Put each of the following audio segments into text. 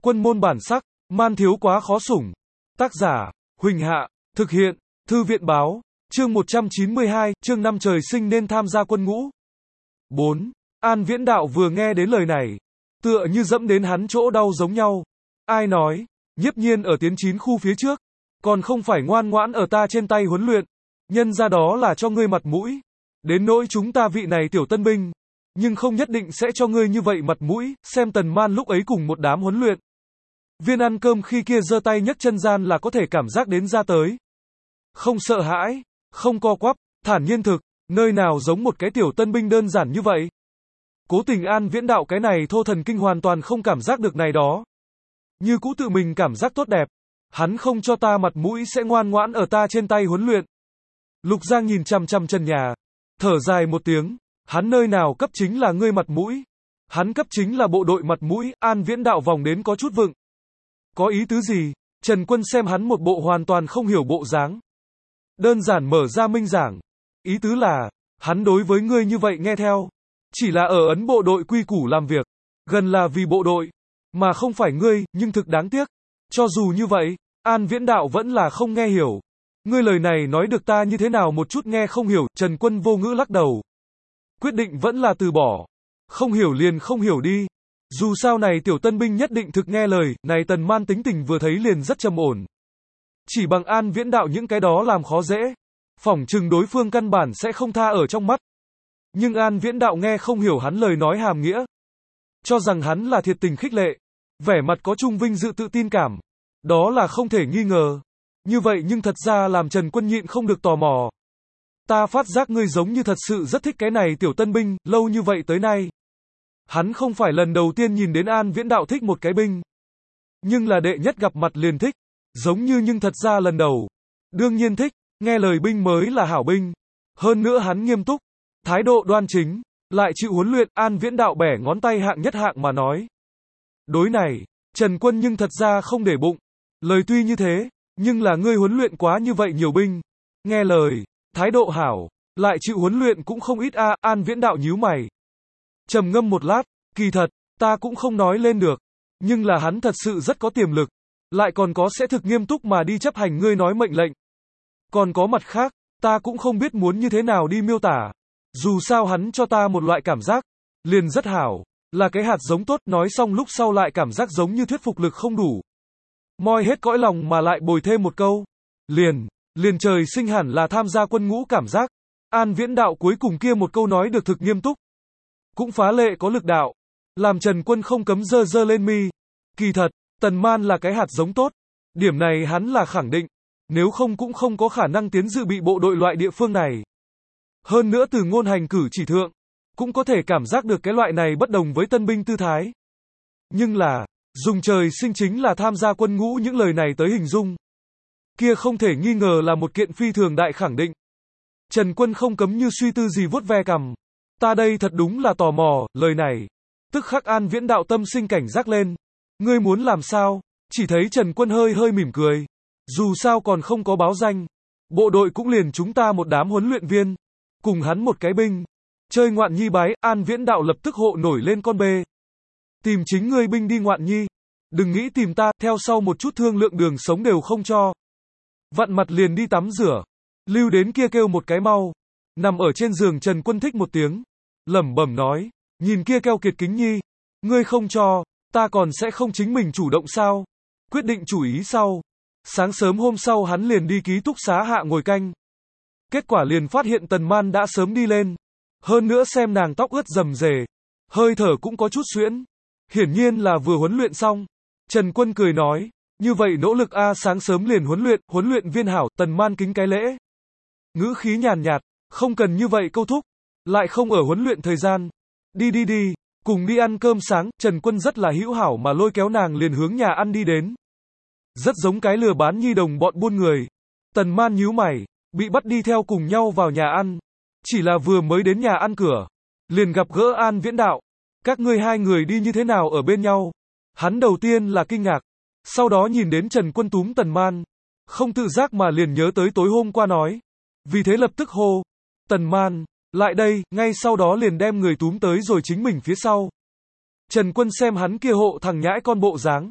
Quân môn bản sắc, man thiếu quá khó sủng. Tác giả, Huỳnh Hạ, thực hiện, Thư viện báo, chương 192, chương 5 trời sinh nên tham gia quân ngũ. 4. An Viễn Đạo vừa nghe đến lời này, tựa như dẫm đến hắn chỗ đau giống nhau. Ai nói, Nhiếp Nhiên ở tiến 9 khu phía trước, còn không phải ngoan ngoãn ở ta trên tay huấn luyện, nhân ra đó là cho ngươi mặt mũi. Đến nỗi chúng ta vị này tiểu tân binh, nhưng không nhất định sẽ cho ngươi như vậy mặt mũi, xem Tần Man lúc ấy cùng một đám huấn luyện viên ăn cơm khi kia giơ tay nhấc chân gian là có thể cảm giác đến ra tới. Không sợ hãi, không co quắp, thản nhiên thực, nơi nào giống một cái tiểu tân binh đơn giản như vậy. Cố Tình An Viễn Đạo cái này thô thần kinh hoàn toàn không cảm giác được này đó. Như cũ tự mình cảm giác tốt đẹp, hắn không cho ta mặt mũi sẽ ngoan ngoãn ở ta trên tay huấn luyện. Lục Giang nhìn chằm chằm trần nhà, thở dài một tiếng, hắn nơi nào cấp chính là ngươi mặt mũi. Hắn cấp chính là bộ đội mặt mũi. An Viễn Đạo vòng đến có chút vựng. Có ý tứ gì? Trần Quân xem hắn một bộ hoàn toàn không hiểu bộ dáng. Đơn giản mở ra minh giảng. Ý tứ là, hắn đối với ngươi như vậy nghe theo. Chỉ là ở ấn bộ đội quy củ làm việc. Gần là vì bộ đội. Mà không phải ngươi, nhưng thực đáng tiếc. Cho dù như vậy, An Viễn Đạo vẫn là không nghe hiểu. Ngươi lời này nói được ta như thế nào một chút nghe không hiểu. Trần Quân vô ngữ lắc đầu. Quyết định vẫn là từ bỏ. Không hiểu liền không hiểu đi. Dù sao này tiểu tân binh nhất định thực nghe lời, này Tần Man tính tình vừa thấy liền rất trầm ổn. Chỉ bằng An Viễn Đạo những cái đó làm khó dễ. Phỏng chừng đối phương căn bản sẽ không tha ở trong mắt. Nhưng An Viễn Đạo nghe không hiểu hắn lời nói hàm nghĩa. Cho rằng hắn là thiệt tình khích lệ. Vẻ mặt có chung vinh dự tự tin cảm. Đó là không thể nghi ngờ. Như vậy nhưng thật ra làm Trần Quân nhịn không được tò mò. Ta phát giác ngươi giống như thật sự rất thích cái này tiểu tân binh, lâu như vậy tới nay. Hắn không phải lần đầu tiên nhìn đến An Viễn Đạo thích một cái binh. Nhưng là đệ nhất gặp mặt liền thích. Giống như nhưng thật ra lần đầu. Đương nhiên thích, nghe lời binh mới là hảo binh. Hơn nữa hắn nghiêm túc, thái độ đoan chính, lại chịu huấn luyện. An Viễn Đạo bẻ ngón tay hạng nhất hạng mà nói. Đối này, Trần Quân nhưng thật ra không để bụng. Lời tuy như thế, nhưng là ngươi huấn luyện quá như vậy nhiều binh. Nghe lời, thái độ hảo, lại chịu huấn luyện cũng không ít a. An Viễn Đạo nhíu mày. Trầm ngâm một lát, kỳ thật, ta cũng không nói lên được. Nhưng là hắn thật sự rất có tiềm lực. Lại còn có sẽ thực nghiêm túc mà đi chấp hành ngươi nói mệnh lệnh. Còn có mặt khác, ta cũng không biết muốn như thế nào đi miêu tả. Dù sao hắn cho ta một loại cảm giác, liền rất hảo, là cái hạt giống tốt. Nói xong lúc sau lại cảm giác giống như thuyết phục lực không đủ. Moi hết cõi lòng mà lại bồi thêm một câu. Liền trời sinh hẳn là tham gia quân ngũ cảm giác. An Viễn Đạo cuối cùng kia một câu nói được thực nghiêm túc. Cũng phá lệ có lực đạo. Làm Trần Quân không cấm dơ dơ lên mi. Kỳ thật, Tần Man là cái hạt giống tốt. Điểm này hắn là khẳng định. Nếu không cũng không có khả năng tiến dự bị bộ đội loại địa phương này. Hơn nữa từ ngôn hành cử chỉ thượng, cũng có thể cảm giác được cái loại này bất đồng với tân binh tư thái. Nhưng là, dùng trời sinh chính là tham gia quân ngũ những lời này tới hình dung. Kia không thể nghi ngờ là một kiện phi thường đại khẳng định. Trần Quân không cấm như suy tư gì vuốt ve cằm. Ta đây thật đúng là tò mò, lời này. Tức khắc An Viễn Đạo tâm sinh cảnh giác lên. Ngươi muốn làm sao? Chỉ thấy Trần Quân hơi mỉm cười. Dù sao còn không có báo danh. Bộ đội cũng liền chúng ta một đám huấn luyện viên. Cùng hắn một cái binh. Chơi ngoạn nhi bái. An Viễn Đạo lập tức hộ nổi lên con bê. Tìm chính ngươi binh đi ngoạn nhi. Đừng nghĩ tìm ta, theo sau một chút thương lượng đường sống đều không cho. Vặn mặt liền đi tắm rửa. Lưu đến kia kêu một cái mau. Nằm ở trên giường Trần Quân thích một tiếng. Lẩm bẩm nói. Nhìn kia keo kiệt kính nhi. Ngươi không cho, ta còn sẽ không chính mình chủ động sao? Quyết định chủ ý sau. Sáng sớm hôm sau hắn liền đi ký túc xá hạ ngồi canh. Kết quả liền phát hiện Tần Man đã sớm đi lên. Hơn nữa xem nàng tóc ướt rầm rề. Hơi thở cũng có chút xuyễn. Hiển nhiên là vừa huấn luyện xong. Trần Quân cười nói. Như vậy nỗ lực a. Sáng sớm liền huấn luyện viên hảo. Tần Man kính cái lễ. Ngữ khí nhàn nhạt. Không cần như vậy câu thúc. Lại không ở huấn luyện thời gian. Đi. Cùng đi ăn cơm sáng. Trần Quân rất là hữu hảo mà lôi kéo nàng liền hướng nhà ăn đi đến. Rất giống cái lừa bán nhi đồng bọn buôn người. Tần Man nhíu mày. Bị bắt đi theo cùng nhau vào nhà ăn. Chỉ là vừa mới đến nhà ăn cửa. Liền gặp gỡ An Viễn Đạo. Các ngươi hai người đi như thế nào ở bên nhau? Hắn đầu tiên là kinh ngạc. Sau đó nhìn đến Trần Quân túm Tần Man. Không tự giác mà liền nhớ tới tối hôm qua nói. Vì thế lập tức hô. Tần Man, lại đây, ngay sau đó liền đem người túm tới rồi chính mình phía sau. Trần Quân xem hắn kia hộ thằng nhãi con bộ dáng.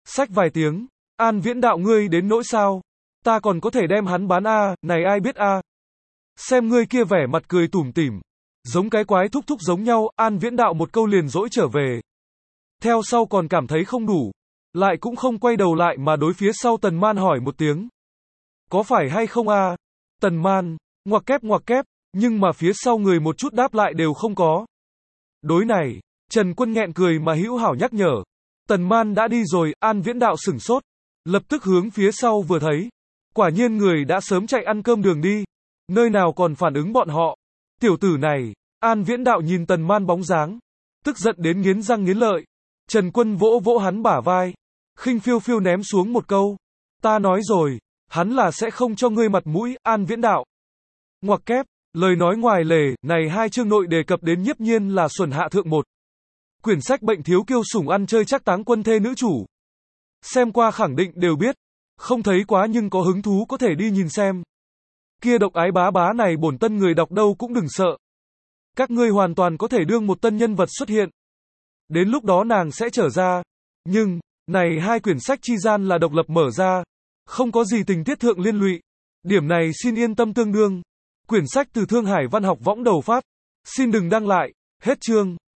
Xách vài tiếng. An Viễn đạo ngươi đến nỗi sao? Ta còn có thể đem hắn bán a, này ai biết a. Xem ngươi kia vẻ mặt cười tủm tỉm. Giống cái quái thúc thúc giống nhau, An Viễn đạo một câu liền dỗi trở về. Theo sau còn cảm thấy không đủ. Lại cũng không quay đầu lại mà đối phía sau Tần Man hỏi một tiếng. Có phải hay không a? Tần Man, ngoặc kép, nhưng mà phía sau người một chút đáp lại đều không có. Đối này, Trần Quân nghẹn cười mà hữu hảo nhắc nhở. Tần Man đã đi rồi, An Viễn đạo sửng sốt. Lập tức hướng phía sau vừa thấy. Quả nhiên người đã sớm chạy ăn cơm đường đi. Nơi nào còn phản ứng bọn họ. Tiểu tử này, An Viễn đạo nhìn Tần Man bóng dáng. Tức giận đến nghiến răng nghiến lợi. Trần Quân vỗ vỗ hắn bả vai. Khinh phiêu phiêu ném xuống một câu. Ta nói rồi, hắn là sẽ không cho ngươi mặt mũi, An Viễn đạo. Ngoặc kép, lời nói ngoài lề, này hai chương nội đề cập đến Nhiếp Nhiên là xuẩn hạ thượng một. Quyển sách bệnh thiếu kiêu sủng ăn chơi chắc táng quân thê nữ chủ. Xem qua khẳng định đều biết. Không thấy quá nhưng có hứng thú có thể đi nhìn xem. Kia độc ái bá bá này bổn tân người đọc đâu cũng đừng sợ. Các ngươi hoàn toàn có thể đương một tân nhân vật xuất hiện. Đến lúc đó nàng sẽ trở ra. Nhưng, này hai quyển sách chi gian là độc lập mở ra. Không có gì tình tiết thượng liên lụy. Điểm này xin yên tâm tương đương. Quyển sách từ Thương Hải Văn học võng đầu phát. Xin đừng đăng lại. Hết chương.